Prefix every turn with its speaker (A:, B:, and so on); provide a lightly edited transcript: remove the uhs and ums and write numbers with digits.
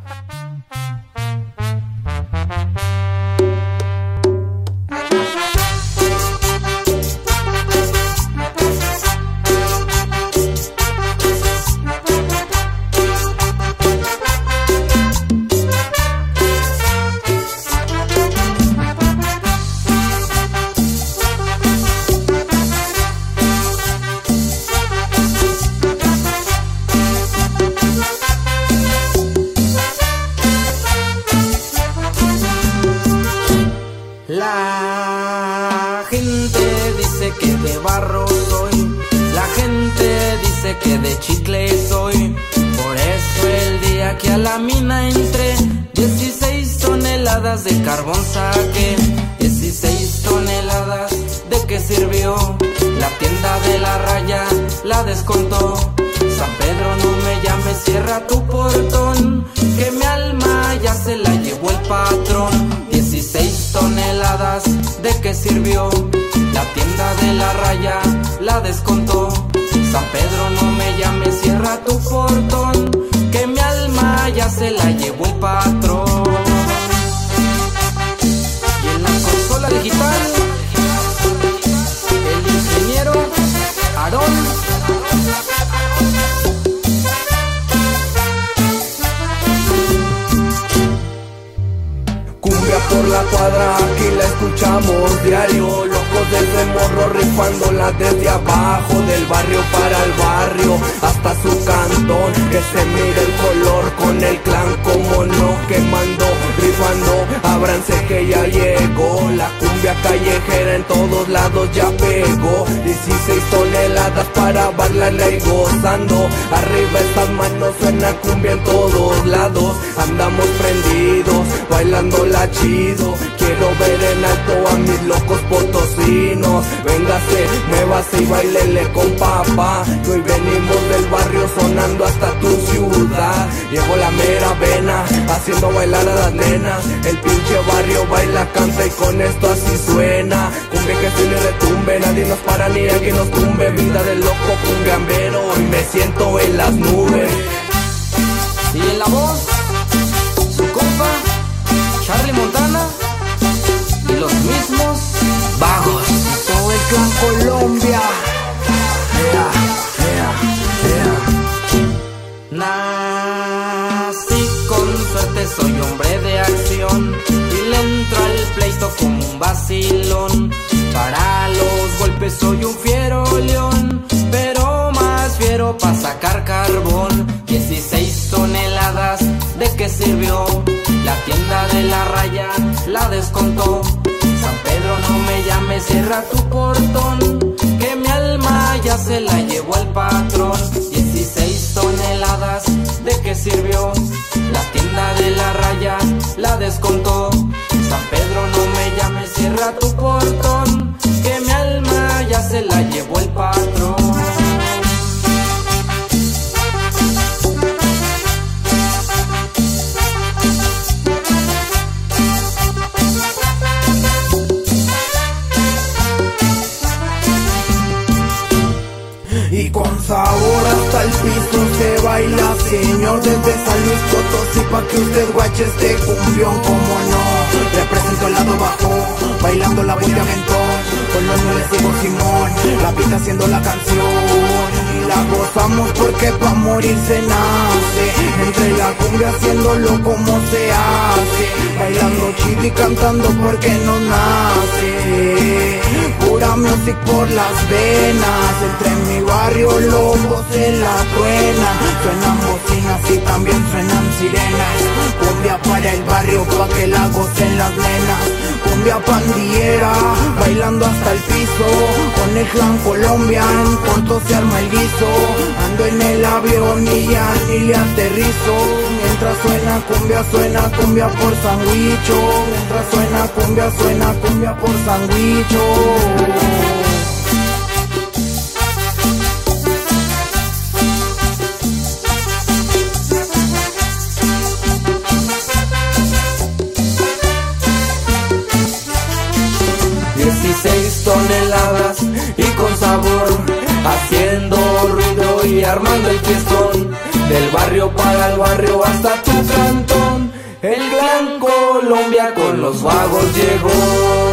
A: La gente dice que de barro soy, la gente dice que de chicle soy. Por eso el día que a la mina entré, 16 toneladas de carbón saqué. 16 toneladas, ¿de qué sirvió? La tienda de la raya la descontó. San Pedro, no me llames, cierra tu portón, que mi alma ya se la llevó el patrón. 16 toneladas, ¿de qué sirvió? La tienda de la raya la descontó. San Pedro, no me llames, cierra tu portón, que mi alma ya se la llevó el patrón. Y en la consola digital, el ingeniero Aarón.
B: Por la cuadra, aquí la escuchamos diario. Locos desde morro rifándola desde abajo, del barrio para el barrio hasta su cantón. Que se mire el color con el clan, como no, quemando, rifando. Ábranse que ya llegó la cumbia callejera, en todos lados ya pegó. 16 toneladas para bailarla y gozando. Arriba estas manos, suena cumbia en todos lados. Andamos prendidos, bailando la chido. Quiero ver en alto a mis locos potosinos. Véngase, muévase y bailele con papá. Que hoy venimos del barrio sonando hasta tu ciudad. Llevo la mera vena, haciendo bailar a las nenas. El pinche barrio baila, canta y con esto así suena. Cumbia que suene y retumbe, nadie nos para ni a que nos tumbe. Vida del loco cumbiambero, hoy me siento en las nubes.
A: Y en la voz, su compa Charlie Montana y los mismos vagos.
B: Todo el clan Colombia.
A: Nací con suerte, soy hombre de acción y le entro al pleito como un vacilón. Para los golpes soy un fiero león, pero más fiero pa' sacar carbón. 16 toneladas, ¿de qué sirvió? La tienda de la raya la descontó. San Pedro, no me llames, cierra tu portón, que mi alma ya se la llevó el patrón. 16 toneladas, ¿de qué sirvió? La tienda de la raya la descontó. San Pedro, no me llames, cierra tu portón, que mi alma ya se la llevó el patrón.
B: 'Con sabor hasta el piso se baila, señor, desde San Luis Potosí, pa' que usted guache este cumbión, como no. Represento el lado bajo, bailando la bulla mentón, con los nueve sigo Simón, la pista haciendo la canción. Y la gozamos porque pa' morir se nace, entre la cumbia haciéndolo como se hace, bailando chido y cantando porque nos nace. Pura music por las venas, entre mi barrio locos se la truena. Suenan bocinas y también suenan sirenas. Cumbia para el barrio pa' que la gocen las nenas. Cumbia pandillera, bailando hasta el piso, con el clan Colombia en corto se arma el guiso. Ando en el avión y ya ni le aterrizo, mientras suena cumbia por Sandwicho. Mientras suena cumbia por Sandwicho.
A: 16 toneladas y con sabor, haciendo ruido y armando el fiestón, del barrio para el barrio hasta tu cantón. Colombia con los vagos llegó.